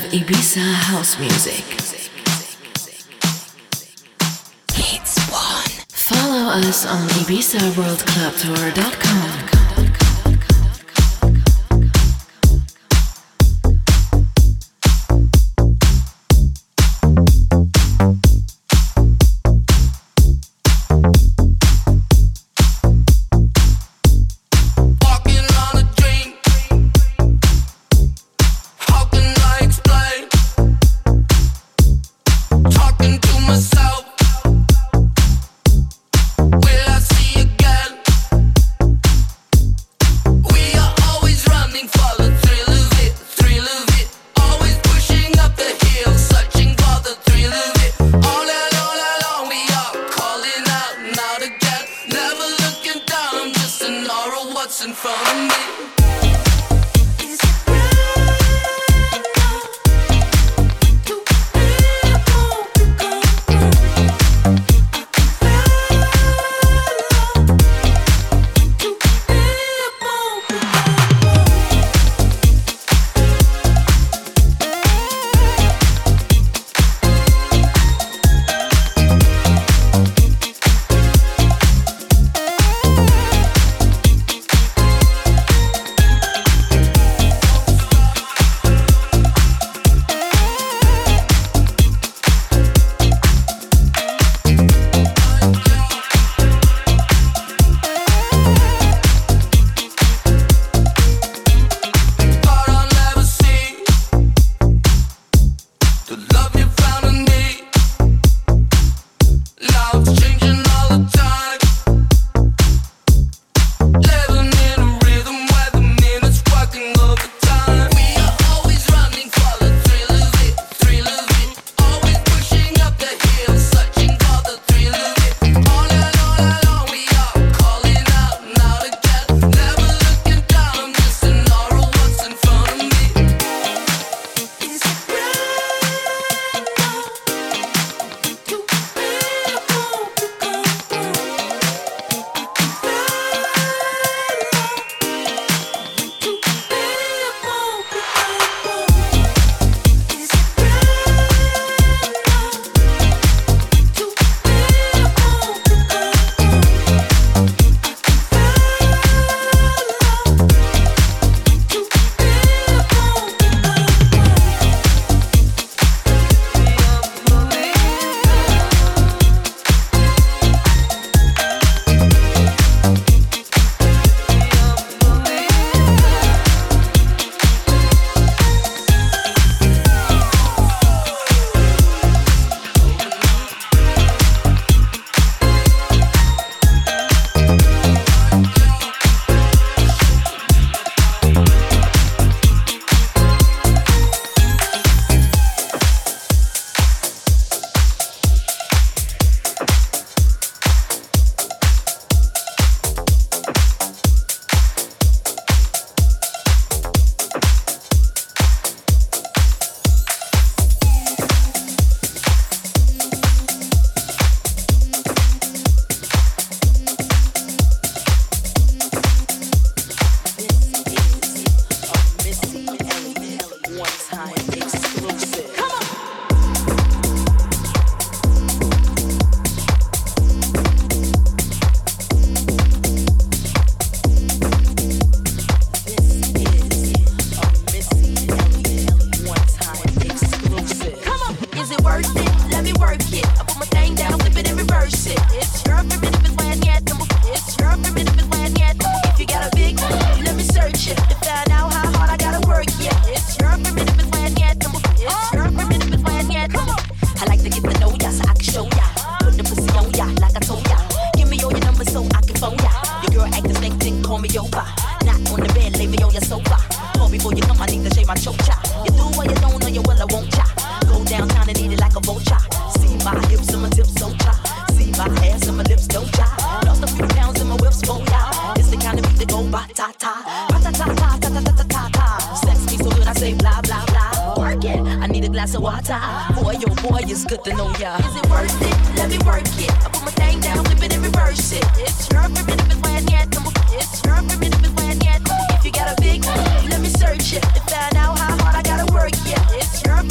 Ibiza house music. Follow us on ibizaworldclubtour.com. Good to know ya. Is it worth it? Let me work it. I put my thing down, flip it and reverse it. It's your primitive is when yet. It's your primitive is when yet. If you got a big, let me search it to find out how hard I gotta work. Yeah, it's your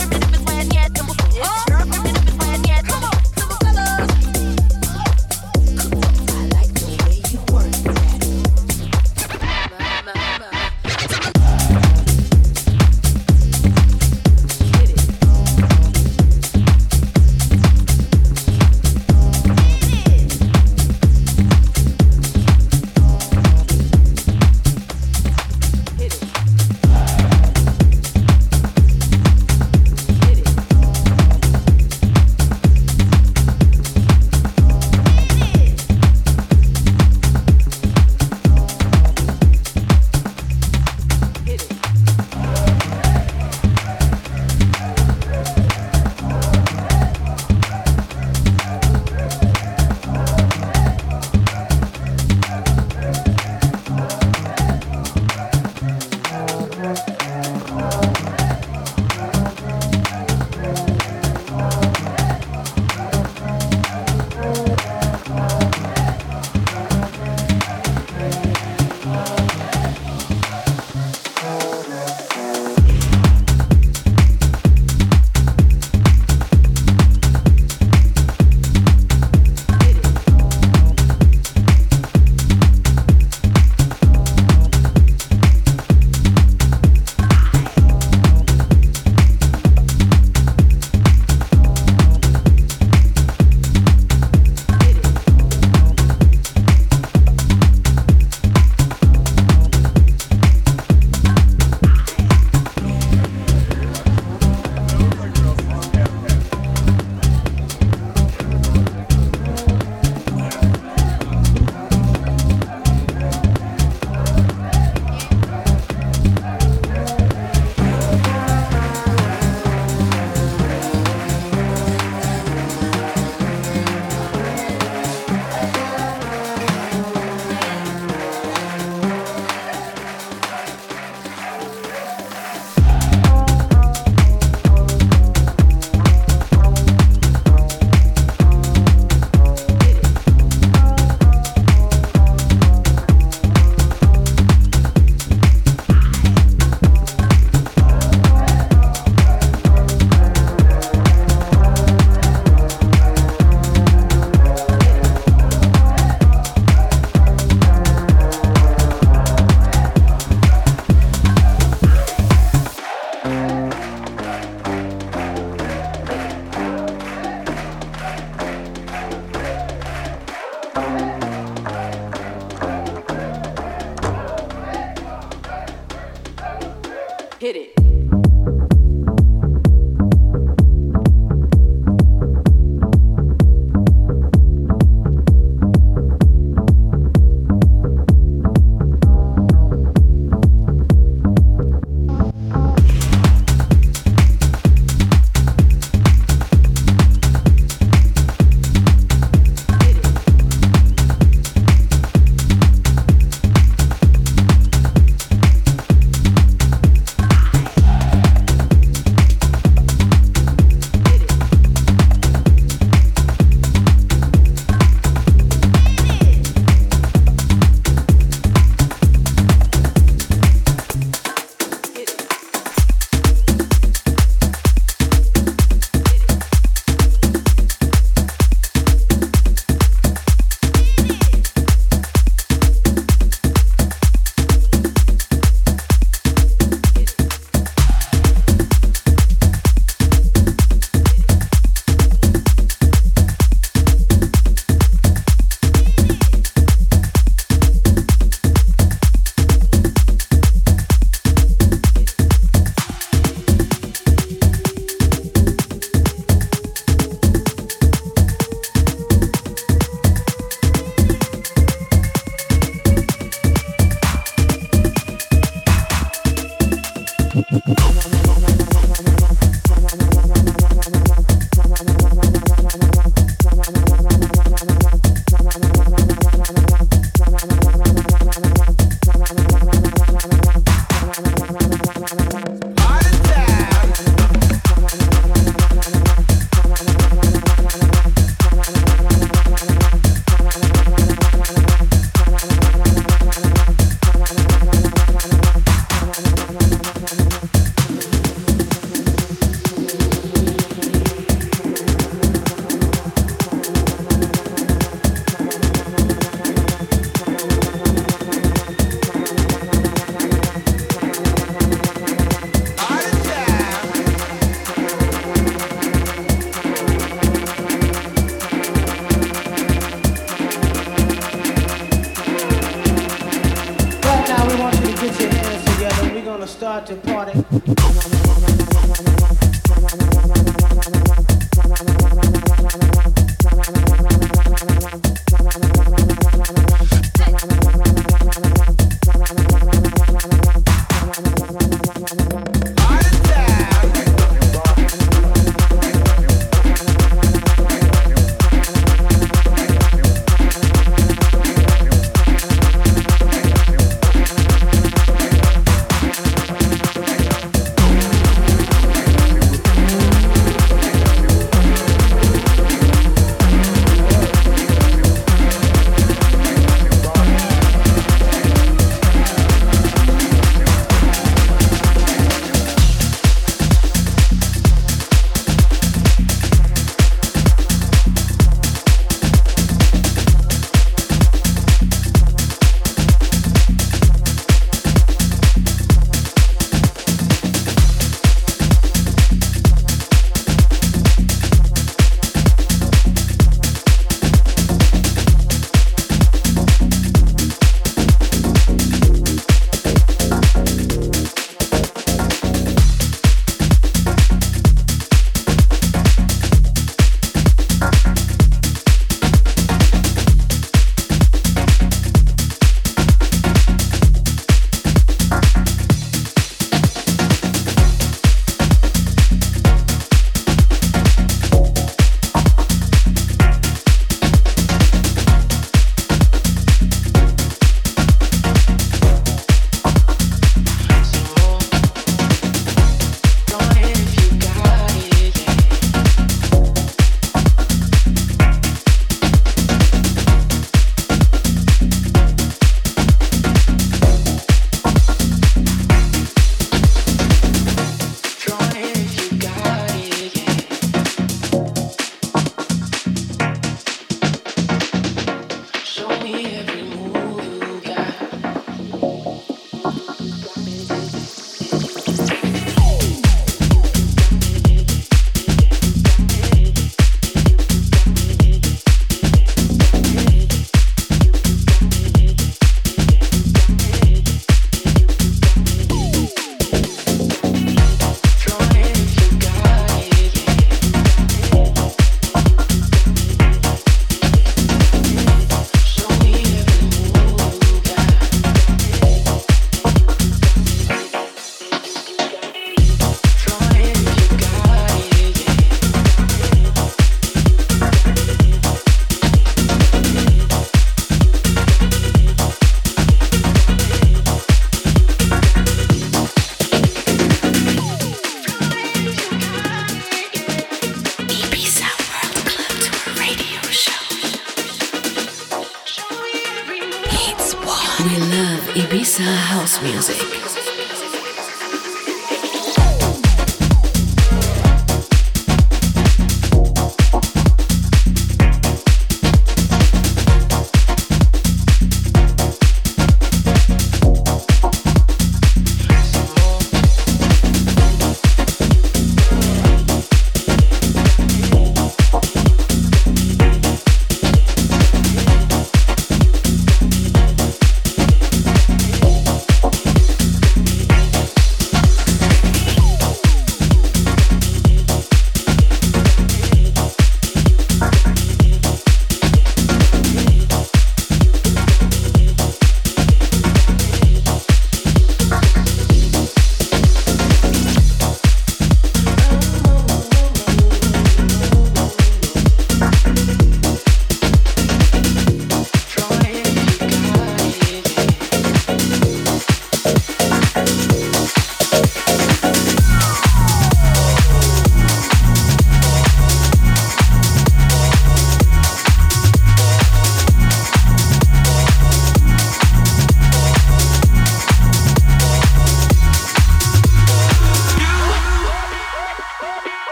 Ibiza house music.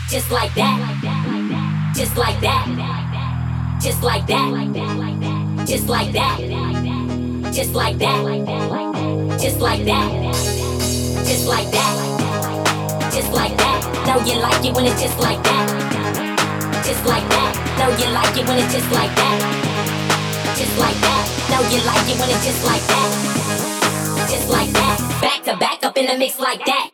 just like that, just like that, just like that, just like that, just like that, just like that, just like that, just like that. Know you like it when it's just like that, just like that. Know you like it when it's just like that, just like that. Know you like it when it's just like that, just like that. Back to back up in the mix like that.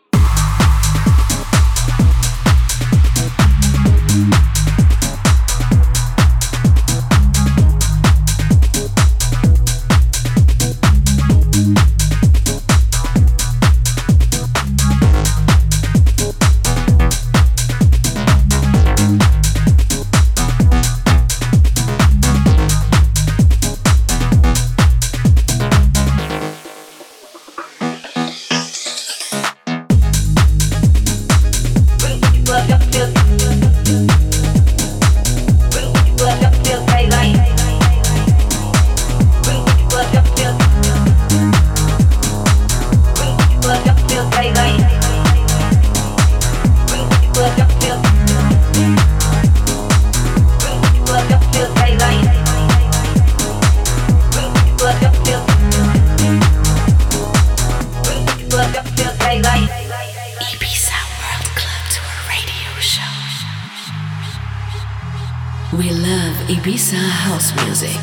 We love Ibiza house music.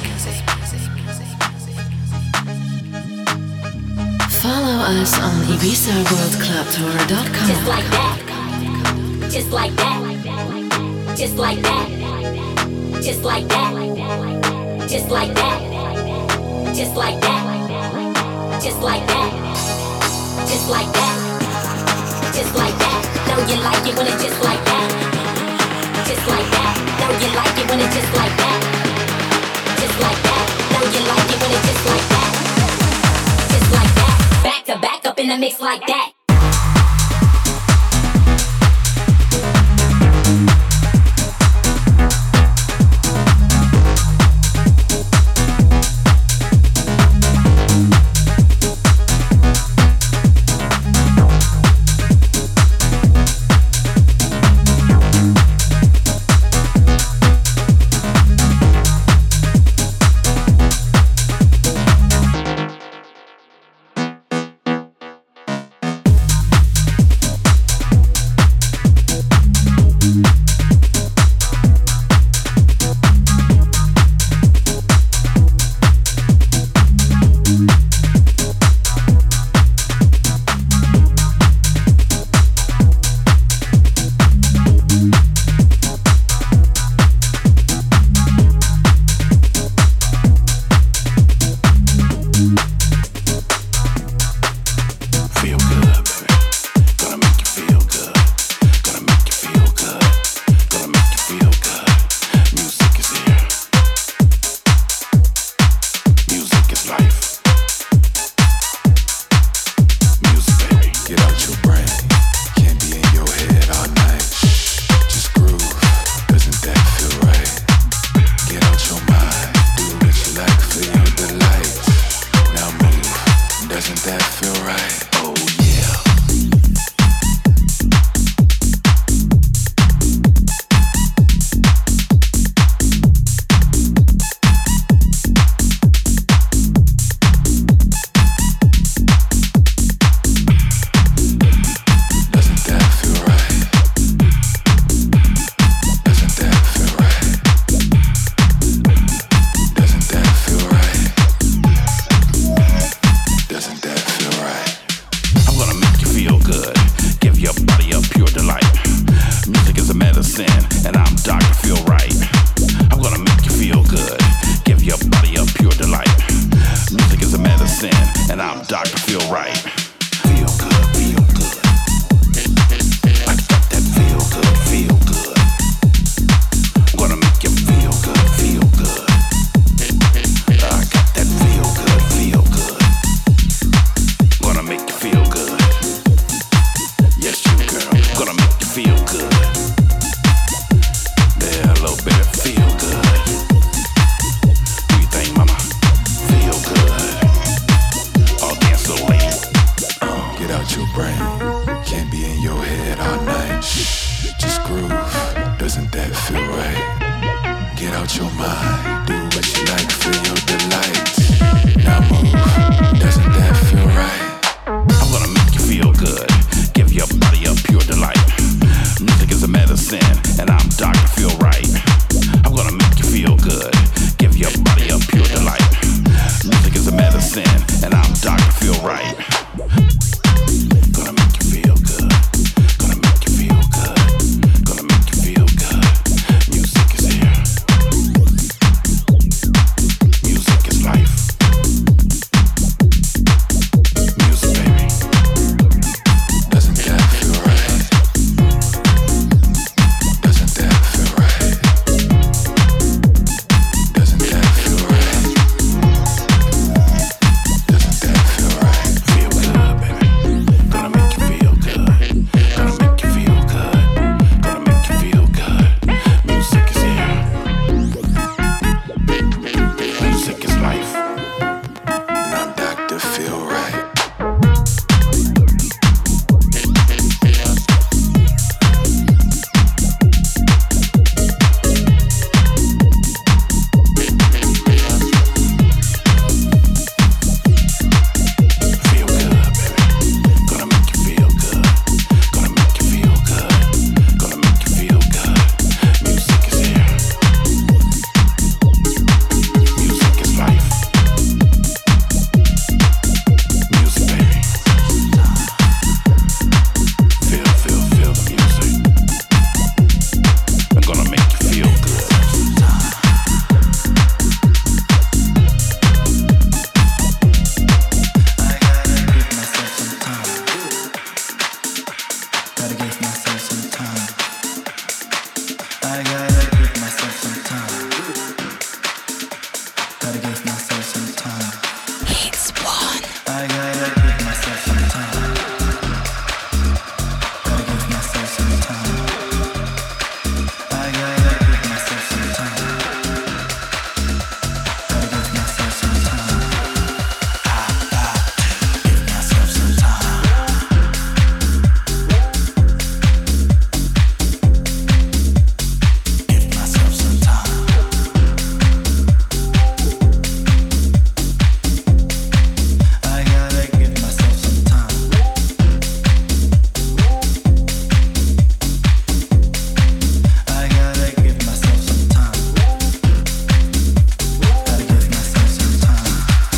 Follow us on IbizaWorldClubTour.com. Just like that, just like that, just like that, just like that, just like that, just like that, just like that, just like that, just like that. Know you like it when it's just like that, just like that. Know you like it when it's just like that, just like that. Know you like it when it's just like that, just like that. Back to back up in the mix like that. Just groove, doesn't that feel right? Get out your mind, do what you like, feel your delight. Now move, doesn't that feel right? I'm gonna make you feel good, give your body a pure delight. Music is a medicine, and I'm Dr. Feel Right. I'm gonna make you feel good, give your body a pure delight. Music is a medicine, and I'm Dr. Feel Right. Gonna make you feel good, gonna make you feel good, gonna make you feel good. Music is here. Music is life. Music, baby. Doesn't that feel right? Doesn't that feel right? Doesn't that feel right? Doesn't that feel right? Feel good, baby. Gonna make you feel good. Gonna make you feel good. Gonna make you feel good. Music is here. Music is life. Now Dr. Feel Right. Feel good, baby. Gonna make you feel good. Gonna make you feel good. Gonna make you feel good. Music is here. Music is life. Music, baby. Feel the music. I'm gonna make you feel good. Gotta give myself some time. I gotta give myself some time. Gotta give myself some time. It's one. I gotta give myself some time. Gotta give myself some time. I gotta give myself some time. Gotta give myself some time. I got to give myself some time. Give myself some time. I gotta give myself some time. I gotta give myself some time. Gotta give myself some time.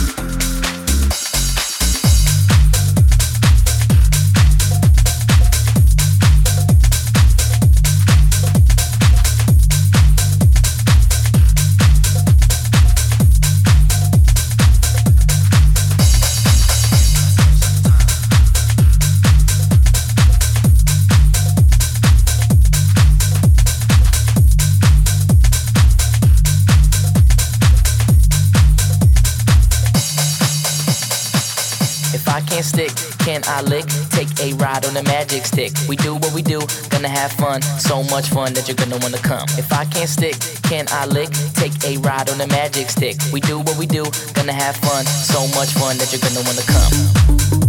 If I can't stick, can I lick? Take a ride on the magic stick. We do what we do, gonna have fun. So much fun that you're gonna wanna come. If I can't stick, can I lick? Take a ride on the magic stick. We do what we do, gonna have fun. So much fun that you're gonna wanna come.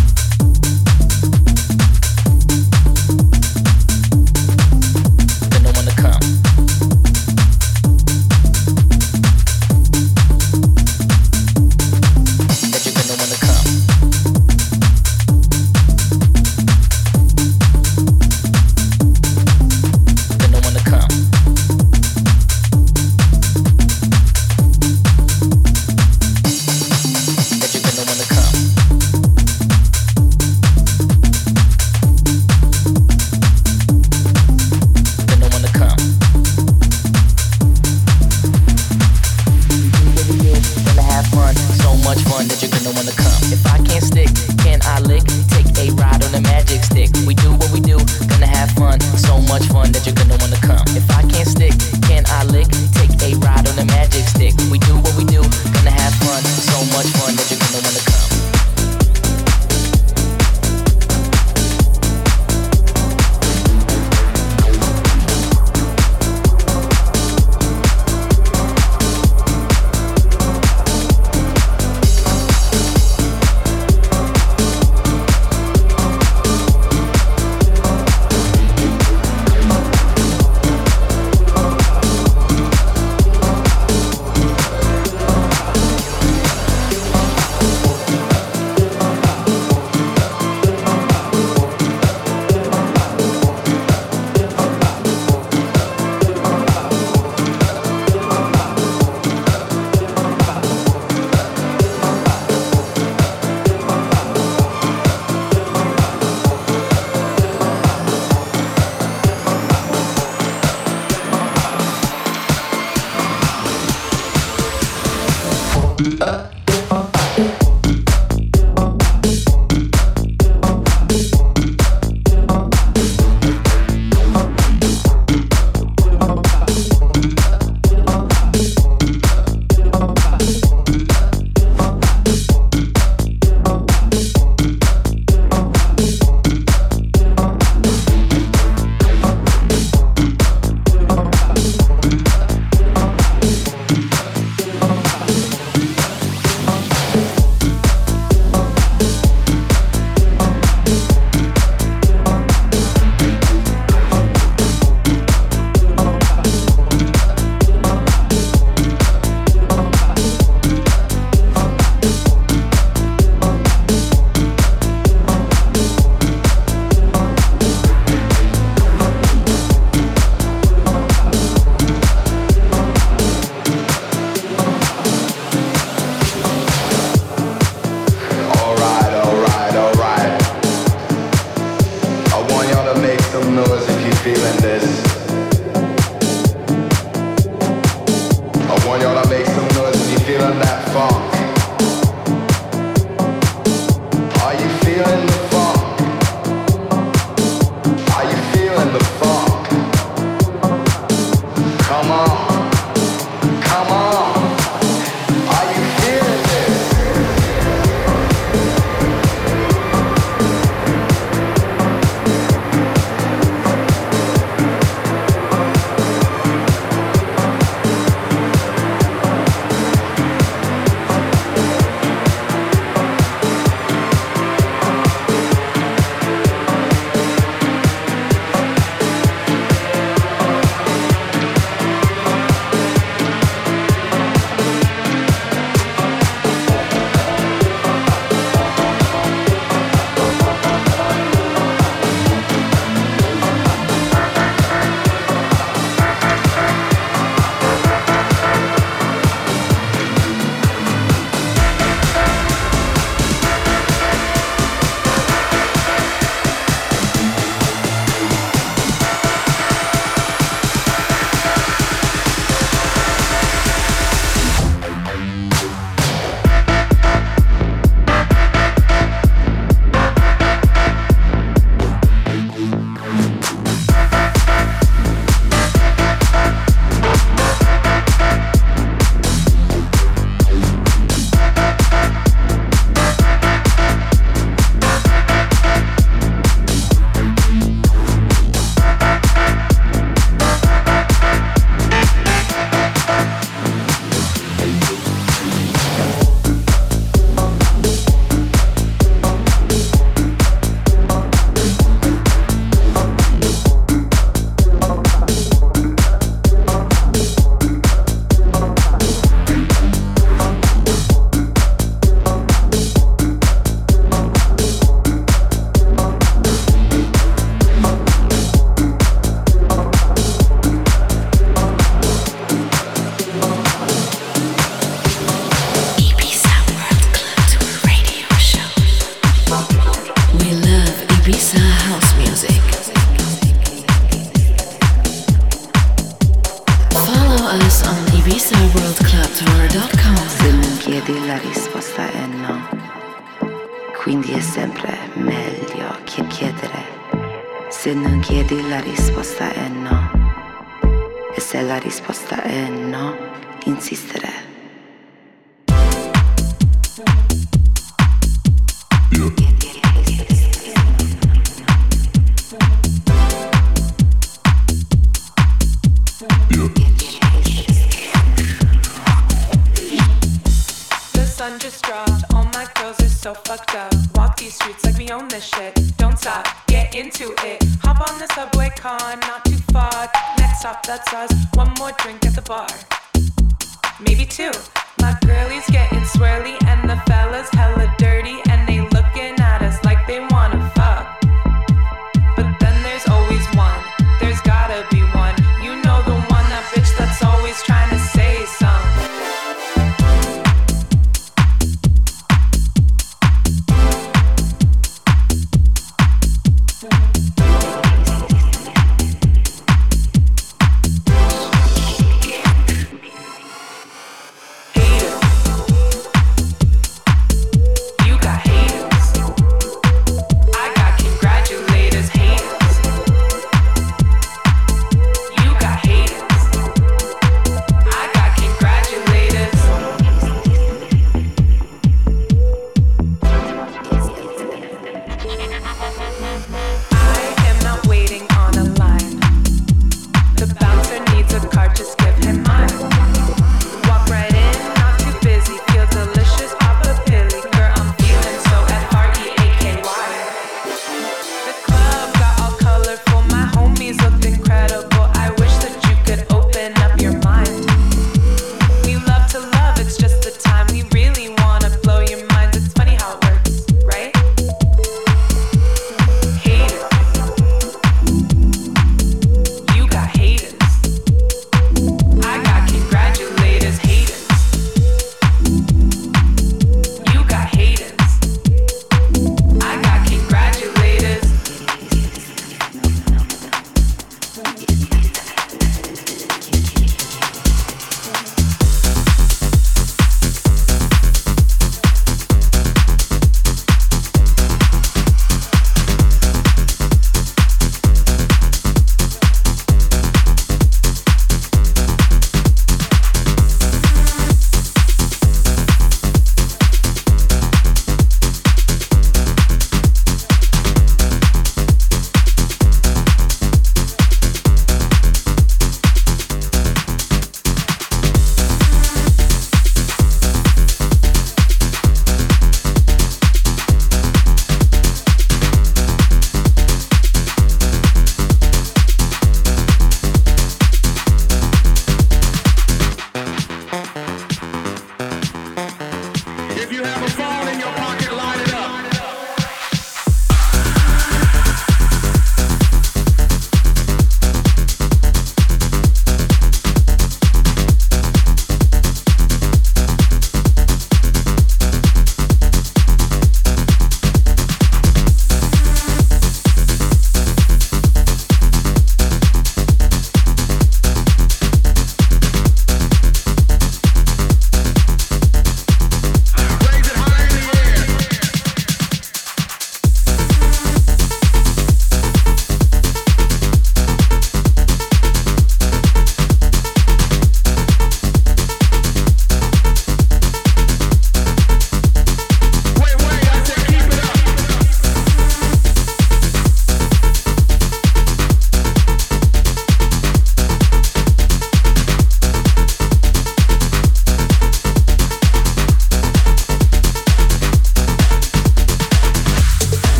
Gonna wanna come. That you're gonna wanna come. Gonna wanna come. That you're gonna wanna come. chiedere meglio, chiedere. Se non chiedi la risposta è no. E se la risposta è no, insistere. Sun just dropped, all my girls are so fucked up. Walk these streets like we own this shit. Don't stop, get into it. Hop on the subway car, not too far. Next stop, that's us. One more drink at the bar, maybe two. My girlie's getting swirly and the fellas hella dirty, and they looking at us like they wanna fuck. But then there's always one, there's gotta be one. You know the one, that bitch that's always trying to say something.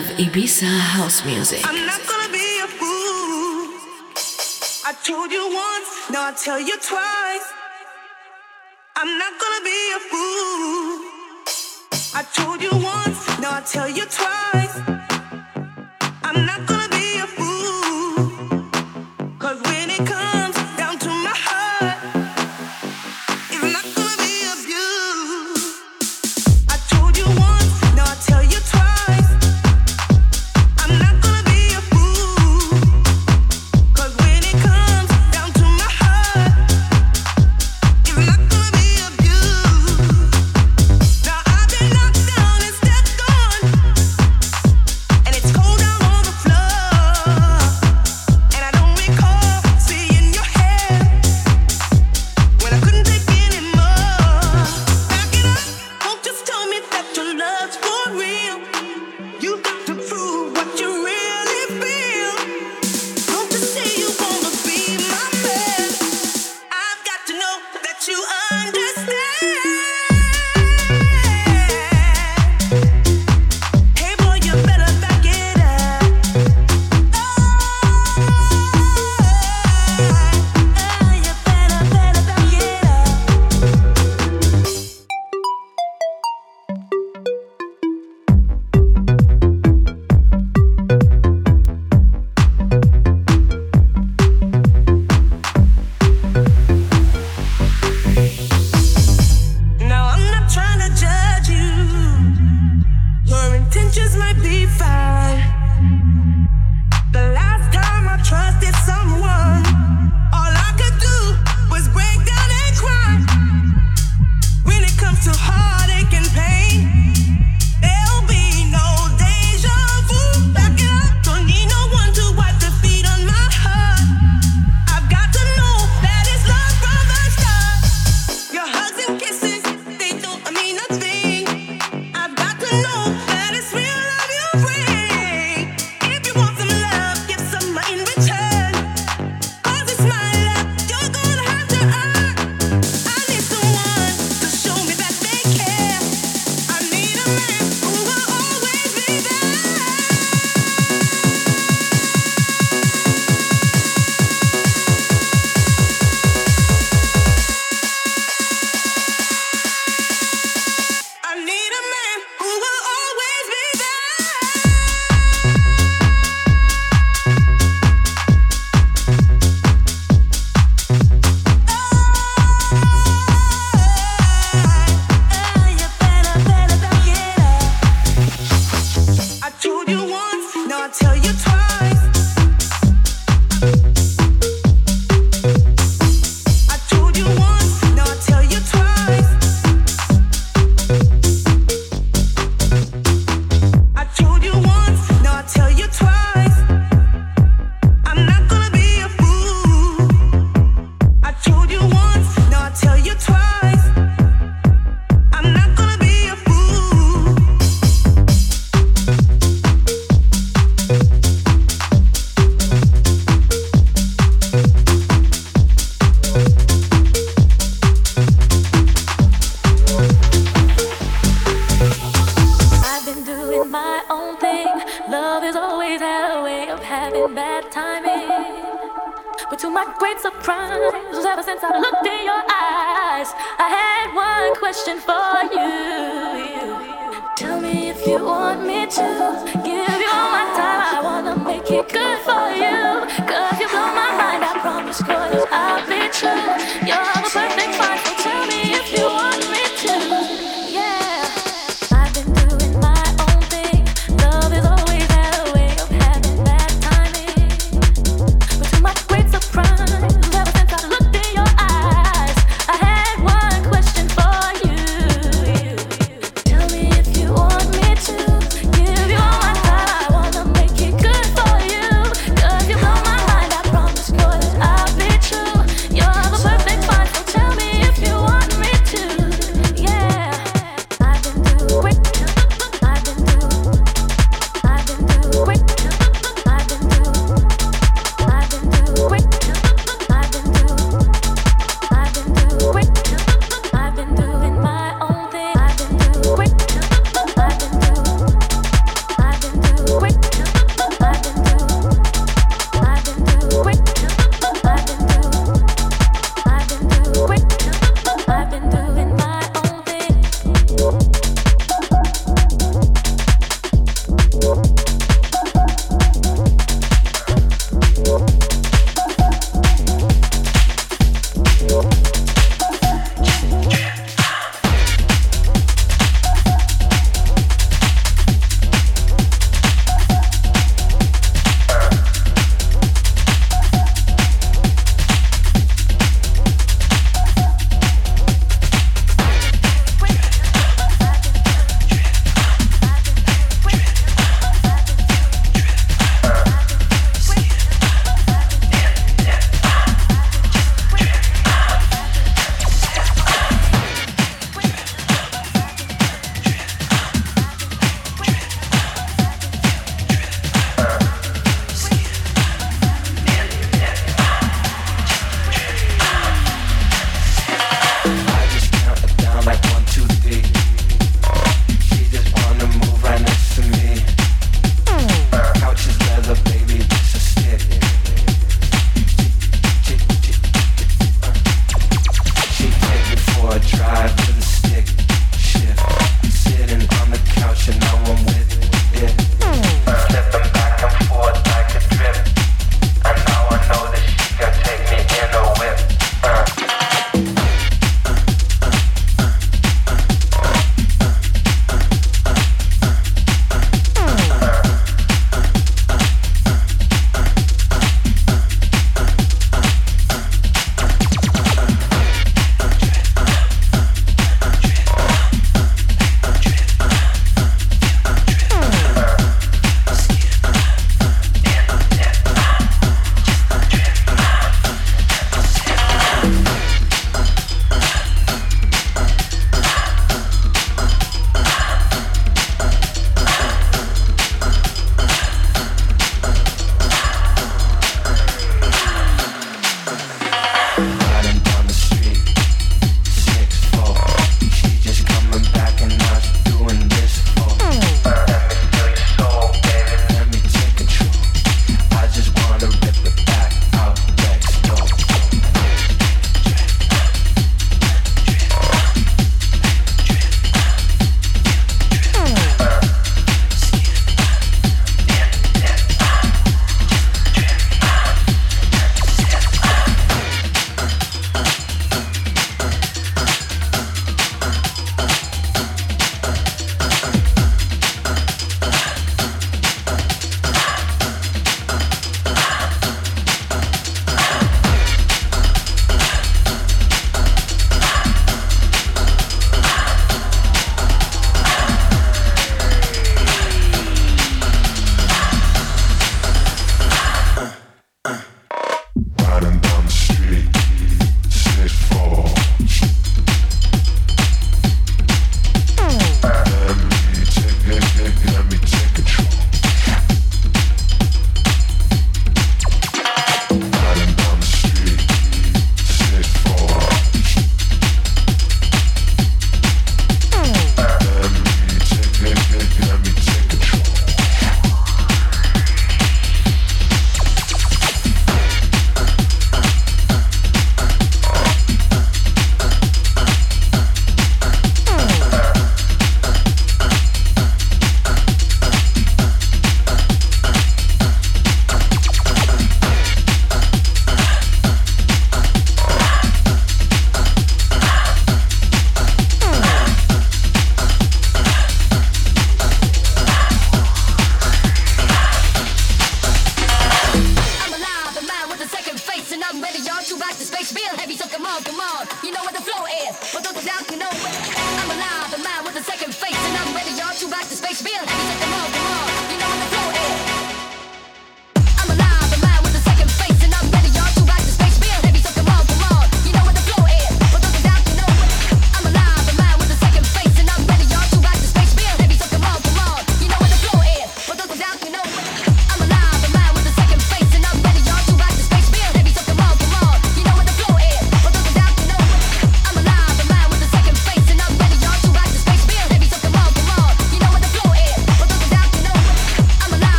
of Ibiza house music. I'm not gonna be a fool. I told you once, now I tell you twice. I'm not gonna be a fool. I told you once, now I tell you twice. I'm not gonna be a fool. 'Cause when it comes down to my heart, it's not gonna be abused. I told you once, now I tell you twice. I'm not gonna be a fool. 'Cause when it comes down to my heart, it's not gonna be abused. Now I've been knocked down and stepped on, and it's cold down on the floor. And I don't recall seeing your hair when I couldn't take anymore. Back it up, don't just tell me that your love's for real. You got to prove what you really feel. Don't just say you wanna be my man. I've got to know that you understand. Hey boy, you better back it up. You better back it Now I'm not trying to judge you. Your intentions might be fine. The last time I trusted someone, all I could do was break down and cry. When it comes to heartache and pain, there'll be no deja vu. Back it up, don't need no one to wipe the feet on my heart. I've got to know that it's love from the start. Your hugs and kisses, they don't mean a thing. I've got to know that it's real love you bring. If you want some love, give some in return. 'Cause it's my love, you're gonna have to earn. I need someone to show me that they care. I need a man who will always be there. I need a man who will always be there. You better back it up. I told you once, now I tell you twice. I told you once, now I tell you twice. I told you once, now I tell you twice. I'm not gonna be a fool. I told you once, now I tell you twice. I'm not gonna be a fool. I've been doing my own thing. Love has always had a way of having bad timing. But to my great surprise, ever since I looked in your eyes, I had one question for you. Tell me if you want me to give you all my time. I wanna make it good for you. 'Cause you blow my mind, I promise, 'cause I'll be true. You're the perfect find, so tell me if you want me to. Yeah. I've been doing my own thing. Love has always had a way of having bad timing. But to my great surprise, ever since I looked in your eyes, I had one question for you. Tell me if you want me to give you all my time. I wanna make it good for you.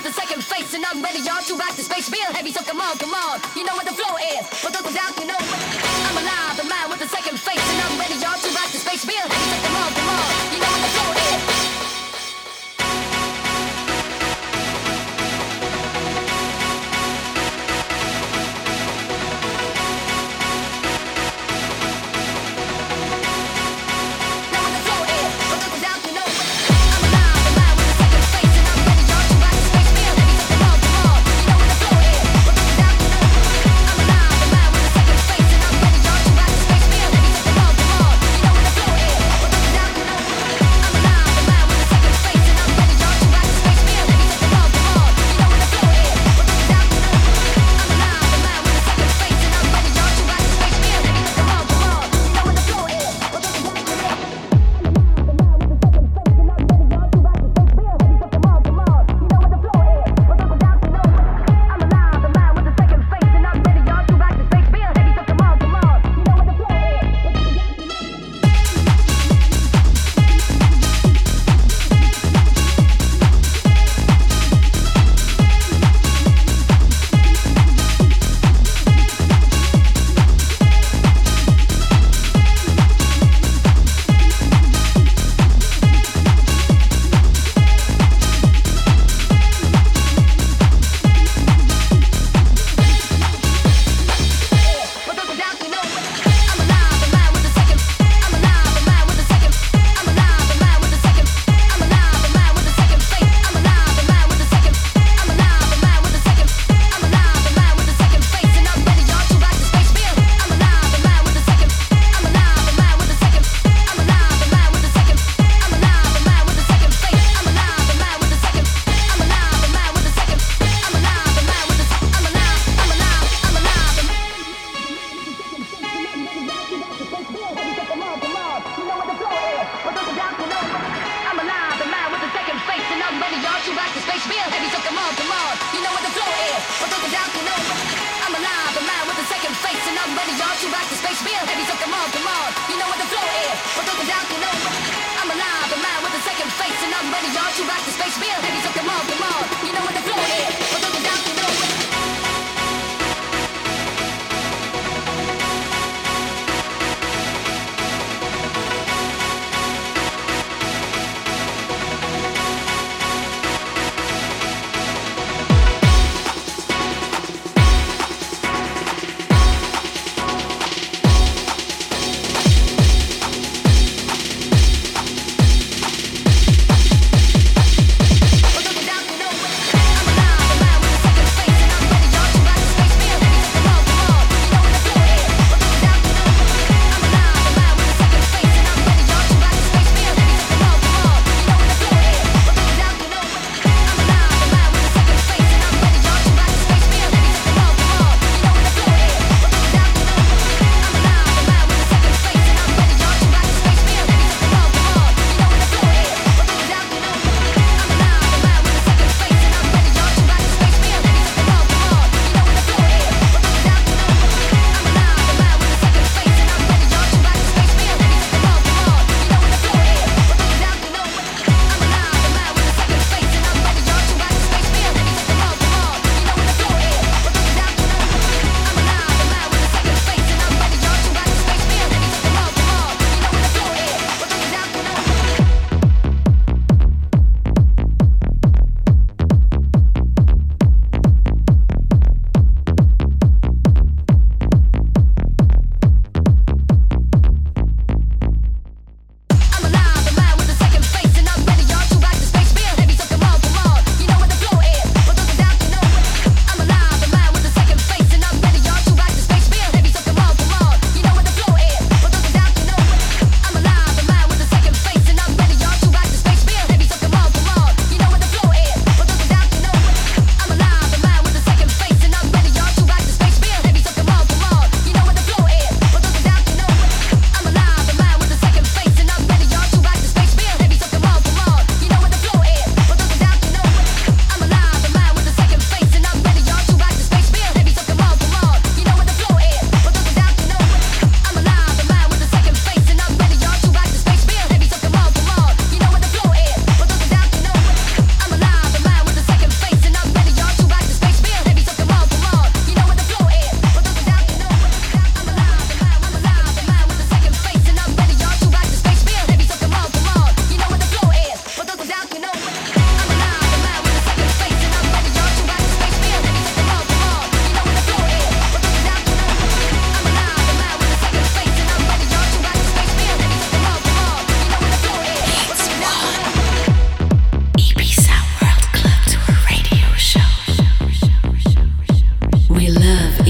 the second face, and I'm ready, y'all to rock the space real heavy. So come on, come on, you know what the flow is. But those down, you know I'm alive, the man with the second face, and I'm ready, y'all to rock the space real heavy. So come on, you know what the flow is.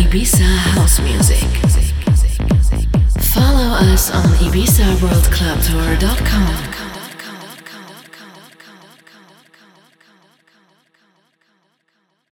Ibiza house music. Follow us on ibizaworldclubtour.com.